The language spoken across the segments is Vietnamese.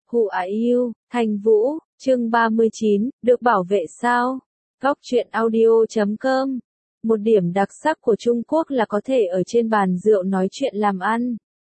Who are you, Thanh Vũ, chương 39, được bảo vệ sao? Góc truyện audio.com. Một điểm đặc sắc của Trung Quốc là có thể ở trên bàn rượu nói chuyện làm ăn.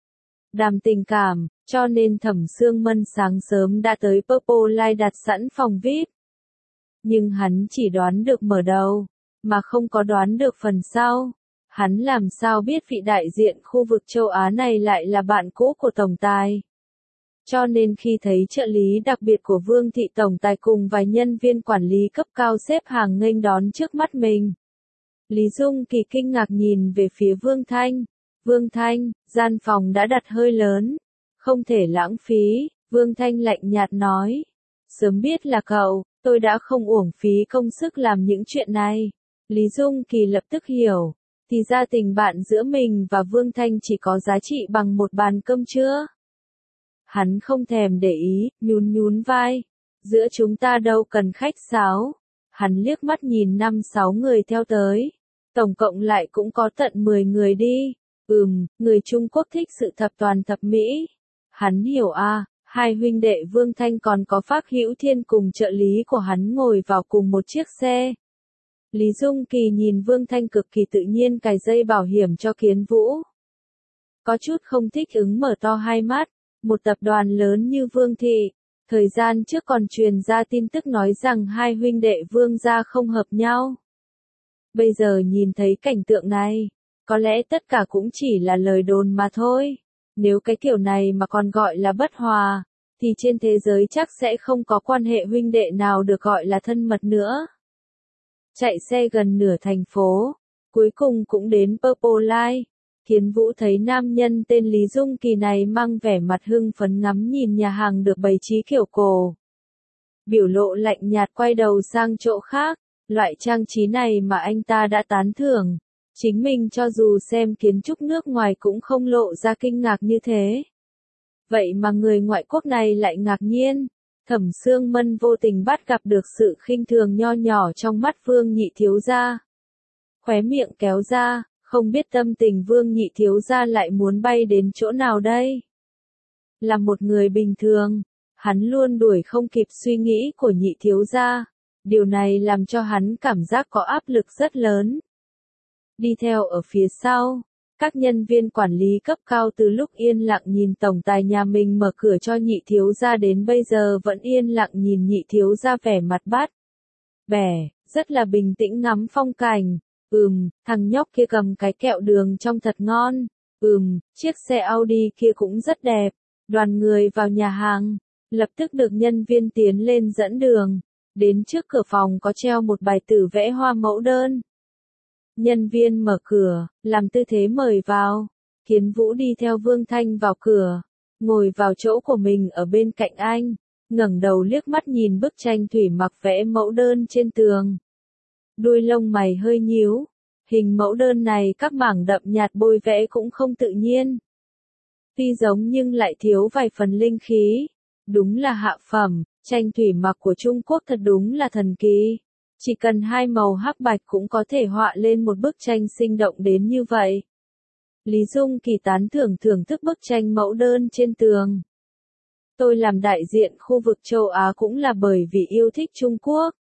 Đàm tình cảm, cho nên Thẩm Sương Mân sáng sớm đã tới Purple Line đặt sẵn phòng VIP. Nhưng hắn chỉ đoán được mở đầu, mà không có đoán được phần sau. Hắn làm sao biết vị đại diện khu vực châu Á này lại là bạn cũ của Tổng Tài. Cho nên khi thấy trợ lý đặc biệt của Vương Thị Tổng Tài cùng vài nhân viên quản lý cấp cao xếp hàng nghênh đón trước mắt mình, Lý Dung Kỳ kinh ngạc nhìn về phía Vương Thanh. Vương Thanh, gian phòng đã đặt hơi lớn, không thể lãng phí, Vương Thanh lạnh nhạt nói. Sớm biết là cậu, tôi đã không uổng phí công sức làm những chuyện này. Lý Dung Kỳ lập tức hiểu, thì ra tình bạn giữa mình và Vương Thanh chỉ có giá trị bằng một bàn cơm trưa. Hắn không thèm để ý, nhún vai. Giữa chúng ta đâu cần khách sáo. Hắn liếc mắt nhìn 5-6 người theo tới. Tổng cộng lại cũng có tận 10 người đi. Người Trung Quốc thích sự thập toàn thập mỹ. Hắn hiểu à, hai huynh đệ Vương Thanh còn có Phác Hữu Thiên cùng trợ lý của hắn ngồi vào cùng một chiếc xe. Lý Dung Kỳ nhìn Vương Thanh cực kỳ tự nhiên cài dây bảo hiểm cho Kiến Vũ. Có chút không thích ứng mở to hai mắt. Một tập đoàn lớn như Vương Thị, thời gian trước còn truyền ra tin tức nói rằng hai huynh đệ Vương gia không hợp nhau. Bây giờ nhìn thấy cảnh tượng này, có lẽ tất cả cũng chỉ là lời đồn mà thôi. Nếu cái kiểu này mà còn gọi là bất hòa, thì trên thế giới chắc sẽ không có quan hệ huynh đệ nào được gọi là thân mật nữa. Chạy xe gần nửa thành phố, cuối cùng cũng đến Purple Line. Kiến Vũ thấy nam nhân tên Lý Dung Kỳ này mang vẻ mặt hưng phấn ngắm nhìn nhà hàng được bày trí kiểu cổ. Biểu lộ lạnh nhạt quay đầu sang chỗ khác, loại trang trí này mà anh ta đã tán thưởng. Chính mình cho dù xem kiến trúc nước ngoài cũng không lộ ra kinh ngạc như thế. Vậy mà người ngoại quốc này lại ngạc nhiên. Thẩm Sương Mân vô tình bắt gặp được sự khinh thường nho nhỏ trong mắt Vương Nhị thiếu gia. Khóe miệng kéo ra. Không biết tâm tình Vương Nhị thiếu gia lại muốn bay đến chỗ nào đây? Là một người bình thường, hắn luôn đuổi không kịp suy nghĩ của Nhị thiếu gia. Điều này làm cho hắn cảm giác có áp lực rất lớn. Đi theo ở phía sau, các nhân viên quản lý cấp cao từ lúc yên lặng nhìn tổng tài nhà mình mở cửa cho Nhị thiếu gia đến bây giờ vẫn yên lặng nhìn Nhị thiếu gia vẻ mặt bát bẻ, rất là bình tĩnh ngắm phong cảnh. Thằng nhóc kia cầm cái kẹo đường trông thật ngon. Chiếc xe Audi kia cũng rất đẹp. Đoàn người vào nhà hàng, lập tức được nhân viên tiến lên dẫn đường. Đến trước cửa phòng có treo một bài tử vẽ hoa mẫu đơn. Nhân viên mở cửa, làm tư thế mời vào. Kiến Vũ đi theo Vương Thanh vào cửa, ngồi vào chỗ của mình ở bên cạnh anh, ngẩng đầu liếc mắt nhìn bức tranh thủy mặc vẽ mẫu đơn trên tường. Đuôi lông mày hơi nhíu, hình mẫu đơn này các mảng đậm nhạt bôi vẽ cũng không tự nhiên. Tuy giống nhưng lại thiếu vài phần linh khí. Đúng là hạ phẩm, tranh thủy mặc của Trung Quốc thật đúng là thần kỳ. Chỉ cần hai màu hắc bạch cũng có thể họa lên một bức tranh sinh động đến như vậy. Lý Dung Kỳ tán thưởng thức bức tranh mẫu đơn trên tường. Tôi làm đại diện khu vực châu Á cũng là bởi vì yêu thích Trung Quốc.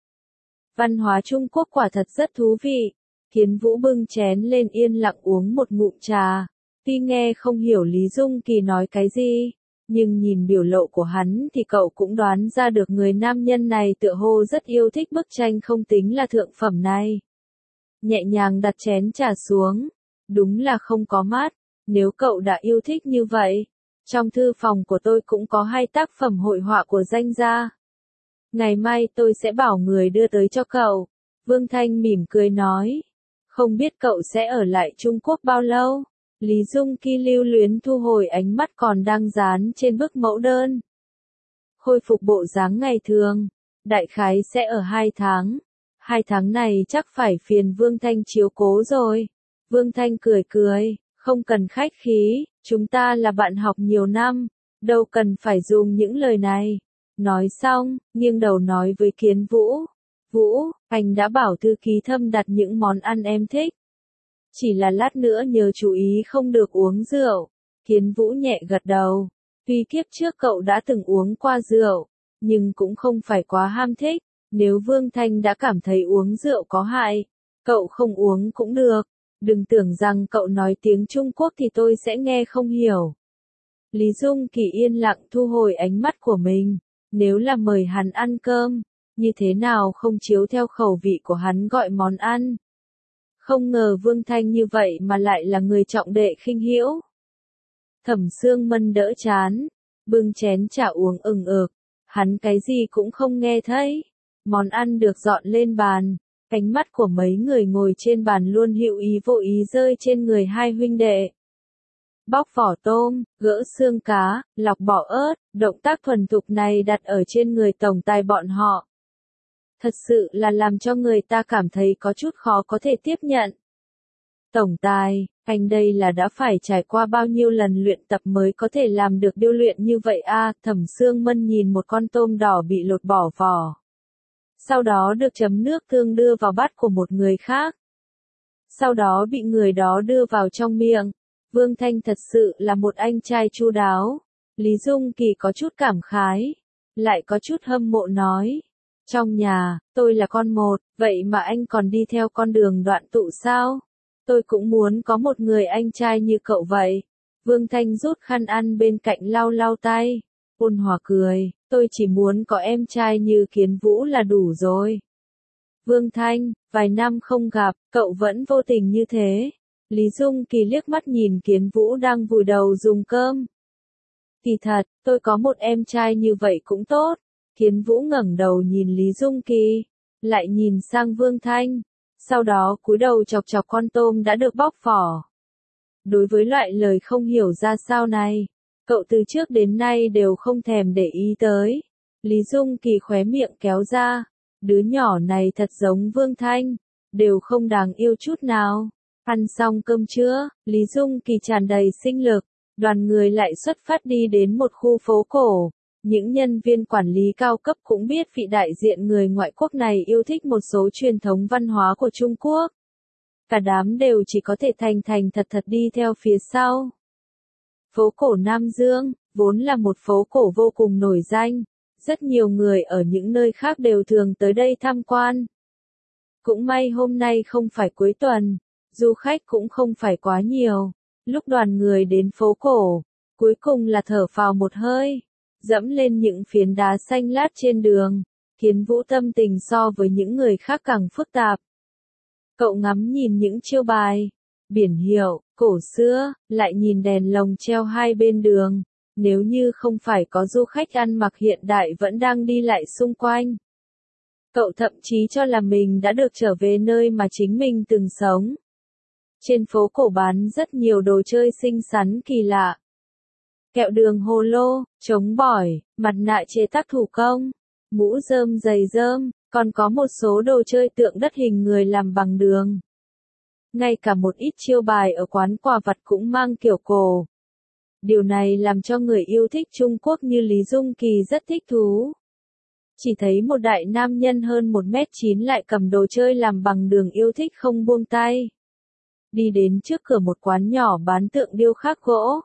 Văn hóa Trung Quốc quả thật rất thú vị. Kiến Vũ bưng chén lên yên lặng uống một ngụm trà. Tuy nghe không hiểu Lý Dung Kỳ nói cái gì, nhưng nhìn biểu lộ của hắn thì cậu cũng đoán ra được người nam nhân này tựa hồ rất yêu thích bức tranh không tính là thượng phẩm này. Nhẹ nhàng đặt chén trà xuống. Đúng là không có mát, nếu cậu đã yêu thích như vậy. Trong thư phòng của tôi cũng có 2 tác phẩm hội họa của danh gia. Ngày mai tôi sẽ bảo người đưa tới cho cậu. Vương Thanh mỉm cười nói. Không biết cậu sẽ ở lại Trung Quốc bao lâu? Lý Dung Kỳ lưu luyến thu hồi ánh mắt còn đang dán trên bức mẫu đơn. Khôi phục bộ dáng ngày thường. Đại khái sẽ ở 2 tháng. 2 tháng này chắc phải phiền Vương Thanh chiếu cố rồi. Vương Thanh cười. Không cần khách khí. Chúng ta là bạn học nhiều năm. Đâu cần phải dùng những lời này. Nói xong, nghiêng đầu nói với Kiến Vũ. Vũ, anh đã bảo thư ký Thâm đặt những món ăn em thích. Chỉ là lát nữa nhớ chú ý không được uống rượu. Kiến Vũ nhẹ gật đầu. Tuy kiếp trước cậu đã từng uống qua rượu, nhưng cũng không phải quá ham thích. Nếu Vương Thanh đã cảm thấy uống rượu có hại, cậu không uống cũng được. Đừng tưởng rằng cậu nói tiếng Trung Quốc thì tôi sẽ nghe không hiểu. Lý Dung Kỳ yên lặng thu hồi ánh mắt của mình. Nếu là mời hắn ăn cơm, như thế nào không chiếu theo khẩu vị của hắn gọi món ăn. Không ngờ Vương Thanh như vậy mà lại là người trọng đệ khinh hữu. Thẩm Sương Mân đỡ chán, bưng chén trà uống ừng ực. Hắn cái gì cũng không nghe thấy. Món ăn được dọn lên bàn. Ánh mắt của mấy người ngồi trên bàn luôn hữu ý vô ý rơi trên người hai huynh đệ. Bóc vỏ tôm, gỡ xương cá, lọc bỏ ớt, động tác thuần thục này đặt ở trên người tổng tài bọn họ. Thật sự là làm cho người ta cảm thấy có chút khó có thể tiếp nhận. Tổng tài, anh đây là đã phải trải qua bao nhiêu lần luyện tập mới có thể làm được điêu luyện như vậy a? Thẩm Sương Mân nhìn một con tôm đỏ bị lột bỏ vỏ. Sau đó được chấm nước tương đưa vào bát của một người khác. Sau đó bị người đó đưa vào trong miệng. Vương Thanh thật sự là một anh trai chu đáo. Lý Dung Kỳ có chút cảm khái, lại có chút hâm mộ nói. Trong nhà, tôi là con một, vậy mà anh còn đi theo con đường đoạn tụ sao? Tôi cũng muốn có một người anh trai như cậu vậy. Vương Thanh rút khăn ăn bên cạnh lau lau tay. Ôn hòa cười, tôi chỉ muốn có em trai như Kiến Vũ là đủ rồi. Vương Thanh, vài năm không gặp, cậu vẫn vô tình như thế. Lý Dung Kỳ liếc mắt nhìn Kiến Vũ đang vùi đầu dùng cơm. Kỳ thật, tôi có một em trai như vậy cũng tốt. Kiến Vũ ngẩng đầu nhìn Lý Dung Kỳ, lại nhìn sang Vương Thanh, sau đó cúi đầu chọc chọc con tôm đã được bóc vỏ. Đối với loại lời không hiểu ra sao này, cậu từ trước đến nay đều không thèm để ý tới. Lý Dung Kỳ khóe miệng kéo ra, đứa nhỏ này thật giống Vương Thanh, đều không đáng yêu chút nào. Ăn xong cơm trưa, Lý Dung Kỳ tràn đầy sinh lực, đoàn người lại xuất phát đi đến một khu phố cổ. Những nhân viên quản lý cao cấp cũng biết vị đại diện người ngoại quốc này yêu thích một số truyền thống văn hóa của Trung Quốc. Cả đám đều chỉ có thể thành thành thật thật đi theo phía sau. Phố cổ Nam Dương, vốn là một phố cổ vô cùng nổi danh. Rất nhiều người ở những nơi khác đều thường tới đây tham quan. Cũng may hôm nay không phải cuối tuần, du khách cũng không phải quá nhiều. Lúc đoàn người đến phố cổ, cuối cùng là thở phào một hơi. Dẫm lên những phiến đá xanh lát trên đường, Kiến Vũ tâm tình so với những người khác càng phức tạp. Cậu ngắm nhìn những chiêu bài, biển hiệu, cổ xưa, lại nhìn đèn lồng treo hai bên đường. Nếu như không phải có du khách ăn mặc hiện đại vẫn đang đi lại xung quanh. Cậu thậm chí cho là mình đã được trở về nơi mà chính mình từng sống. Trên phố cổ bán rất nhiều đồ chơi xinh xắn kỳ lạ. Kẹo đường hồ lô, trống bỏi, mặt nạ chế tác thủ công, mũ rơm giày rơm, còn có một số đồ chơi tượng đất hình người làm bằng đường. Ngay cả một ít chiêu bài ở quán quà vặt cũng mang kiểu cổ. Điều này làm cho người yêu thích Trung Quốc như Lý Dung Kỳ rất thích thú. Chỉ thấy một đại nam nhân hơn 1m9 lại cầm đồ chơi làm bằng đường yêu thích không buông tay. Đi đến trước cửa một quán nhỏ bán tượng điêu khắc gỗ.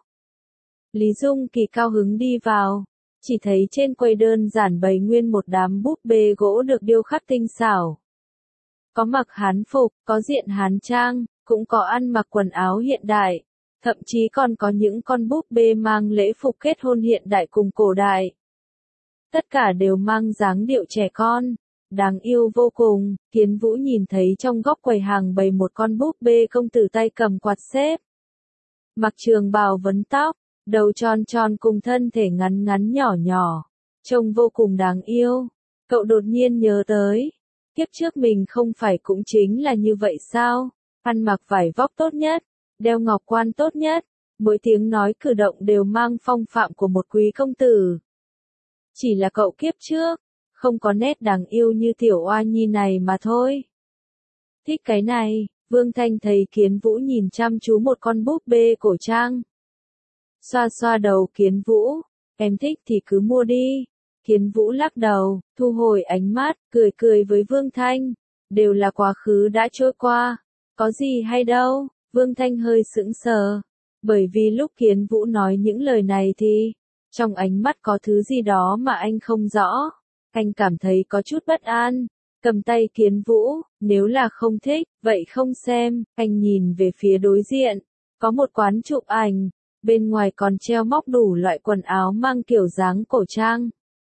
Lý Dung Kỳ cao hứng đi vào, chỉ thấy trên quầy đơn giản bày nguyên một đám búp bê gỗ được điêu khắc tinh xảo. Có mặc Hán phục, có diện Hán trang, cũng có ăn mặc quần áo hiện đại, thậm chí còn có những con búp bê mang lễ phục kết hôn hiện đại cùng cổ đại. Tất cả đều mang dáng điệu trẻ con, đáng yêu vô cùng. Kiến Vũ nhìn thấy trong góc quầy hàng bày một con búp bê công tử tay cầm quạt xếp. Mặc trường bào vấn tóc, đầu tròn tròn cùng thân thể ngắn ngắn nhỏ nhỏ, trông vô cùng đáng yêu. Cậu đột nhiên nhớ tới, kiếp trước mình không phải cũng chính là như vậy sao? Ăn mặc vải vóc tốt nhất, đeo ngọc quan tốt nhất, mỗi tiếng nói cử động đều mang phong phạm của một quý công tử. Chỉ là cậu kiếp trước, không có nét đáng yêu như tiểu oa nhi này mà thôi. Thích cái này, Vương Thanh thấy Kiến Vũ nhìn chăm chú một con búp bê cổ trang. Xoa xoa đầu Kiến Vũ, em thích thì cứ mua đi. Kiến Vũ lắc đầu, thu hồi ánh mắt, cười cười với Vương Thanh. Đều là quá khứ đã trôi qua, có gì hay đâu. Vương Thanh hơi sững sờ, bởi vì lúc Kiến Vũ nói những lời này thì, Trong ánh mắt có thứ gì đó mà anh không rõ. Anh cảm thấy có chút bất an. Cầm tay Kiến Vũ, nếu là không thích, vậy không xem. Anh nhìn về phía đối diện. Có một quán chụp ảnh. Bên ngoài còn treo móc đủ loại quần áo mang kiểu dáng cổ trang.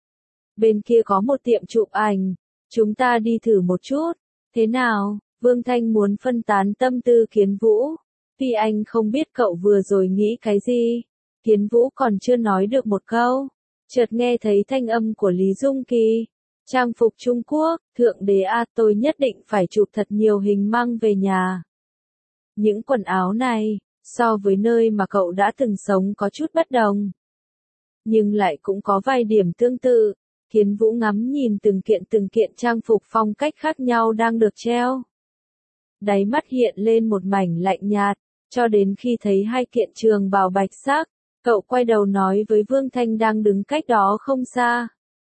Bên kia có một tiệm chụp ảnh. Chúng ta đi thử một chút. Thế nào? Vương Thanh muốn phân tán tâm tư Kiến Vũ. Vì anh không biết cậu vừa rồi nghĩ cái gì. Kiến Vũ còn chưa nói được một câu. Chợt nghe thấy thanh âm của Lý Dung Kỳ. Trang phục Trung Quốc, thượng đế a, tôi nhất định phải chụp thật nhiều hình mang về nhà. Những quần áo này, so với nơi mà cậu đã từng sống có chút bất đồng. Nhưng lại cũng có vài điểm tương tự. Kiến Vũ ngắm nhìn từng kiện trang phục phong cách khác nhau đang được treo. Đáy mắt hiện lên một mảnh lạnh nhạt, cho đến khi thấy hai kiện trường bào bạch sắc, cậu quay đầu nói với Vương Thanh đang đứng cách đó không xa.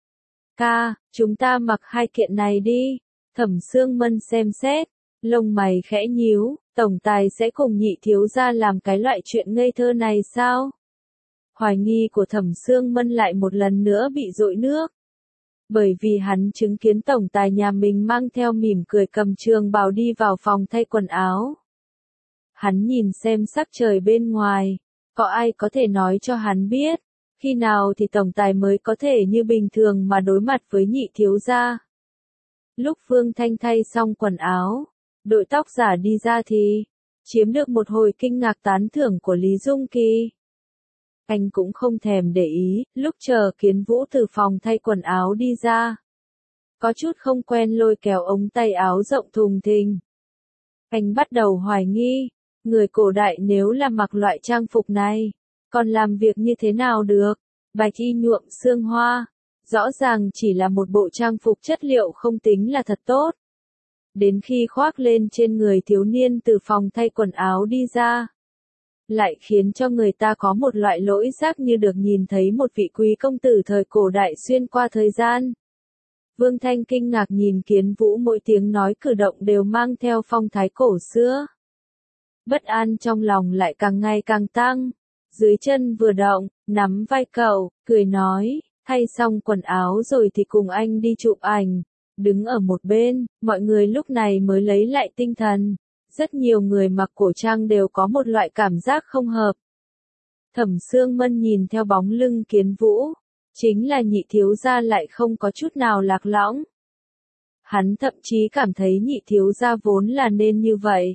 Ca, chúng ta mặc hai kiện này đi. Thẩm Sương Mân xem xét, lông mày khẽ nhíu, tổng tài sẽ cùng Nhị thiếu gia làm cái loại chuyện ngây thơ này sao? Hoài nghi của Thẩm Sương Mân lại một lần nữa bị dội nước. Bởi vì hắn chứng kiến tổng tài nhà mình mang theo mỉm cười cầm trường bào đi vào phòng thay quần áo. Hắn nhìn xem sắc trời bên ngoài, có ai có thể nói cho hắn biết, khi nào thì tổng tài mới có thể như bình thường mà đối mặt với Nhị thiếu gia. Lúc Vương Thanh thay xong quần áo, đội tóc giả đi ra thì, chiếm được một hồi kinh ngạc tán thưởng của Lý Dung Kỳ. Anh cũng không thèm để ý, lúc chờ Kiến Vũ từ phòng thay quần áo đi ra. Có chút không quen lôi kéo ống tay áo rộng thùng thình. Anh bắt đầu hoài nghi, người cổ đại nếu là mặc loại trang phục này, còn làm việc như thế nào được? Bạch y nhuộm xương hoa, rõ ràng chỉ là một bộ trang phục chất liệu không tính là thật tốt. Đến khi khoác lên trên người thiếu niên từ phòng thay quần áo đi ra, lại khiến cho người ta có một loại lỗi giác như được nhìn thấy một vị quý công tử thời cổ đại xuyên qua thời gian. Vương Thanh kinh ngạc nhìn Kiến Vũ, mỗi tiếng nói cử động đều mang theo phong thái cổ xưa. Bất an trong lòng lại càng ngày càng tăng. Dưới chân vừa động, nắm vai cậu, cười nói, thay xong quần áo rồi thì cùng anh đi chụp ảnh. Đứng ở một bên, mọi người lúc này mới lấy lại tinh thần. Rất nhiều người mặc cổ trang đều có một loại cảm giác không hợp. Thẩm Sương Mân nhìn theo bóng lưng Kiến Vũ, chính là Nhị thiếu gia lại không có chút nào lạc lõng. Hắn thậm chí cảm thấy Nhị thiếu gia vốn là nên như vậy.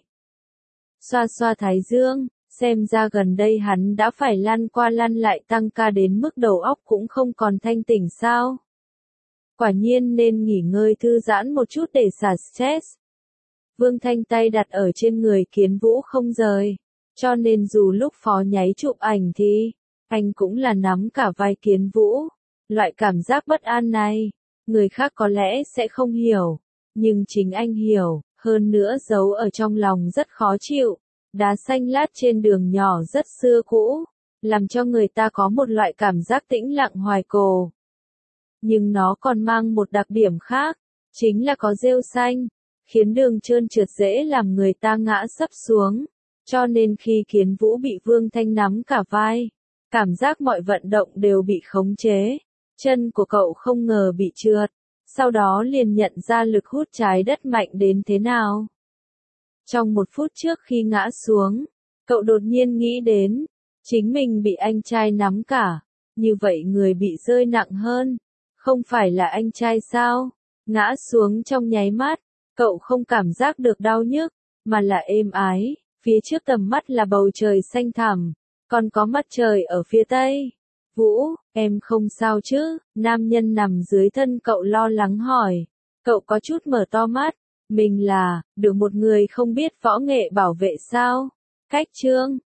Xoa xoa thái dương, xem ra gần đây hắn đã phải lăn qua lăn lại tăng ca đến mức đầu óc cũng không còn thanh tỉnh sao. Quả nhiên nên nghỉ ngơi thư giãn một chút để xả stress. Vương Thanh tay đặt ở trên người Kiến Vũ không rời, cho nên dù lúc phó nháy chụp ảnh thì, anh cũng là nắm cả vai Kiến Vũ. Loại cảm giác bất an này, người khác có lẽ sẽ không hiểu, nhưng chính anh hiểu, hơn nữa giấu ở trong lòng rất khó chịu. Đá xanh lát trên đường nhỏ rất xưa cũ, làm cho người ta có một loại cảm giác tĩnh lặng hoài cổ. Nhưng nó còn mang một đặc điểm khác, chính là có rêu xanh, khiến đường trơn trượt dễ làm người ta ngã sấp xuống. Cho nên khi Kiến Vũ bị Vương Thanh nắm cả vai, cảm giác mọi vận động đều bị khống chế. Chân của cậu không ngờ bị trượt, sau đó liền nhận ra lực hút trái đất mạnh đến thế nào. Trong một phút trước khi ngã xuống, cậu đột nhiên nghĩ đến, chính mình bị anh trai nắm cả, như vậy người bị rơi nặng hơn, không phải là anh trai sao? Ngã xuống trong nháy mắt, cậu không cảm giác được đau nhức, mà là êm ái, phía trước tầm mắt là bầu trời xanh thẳm, còn có mặt trời ở phía tây. Vũ, em không sao chứ? Nam nhân nằm dưới thân cậu lo lắng hỏi. Cậu có chút mở to mắt. Mình là, được một người không biết võ nghệ bảo vệ sao? Cách chương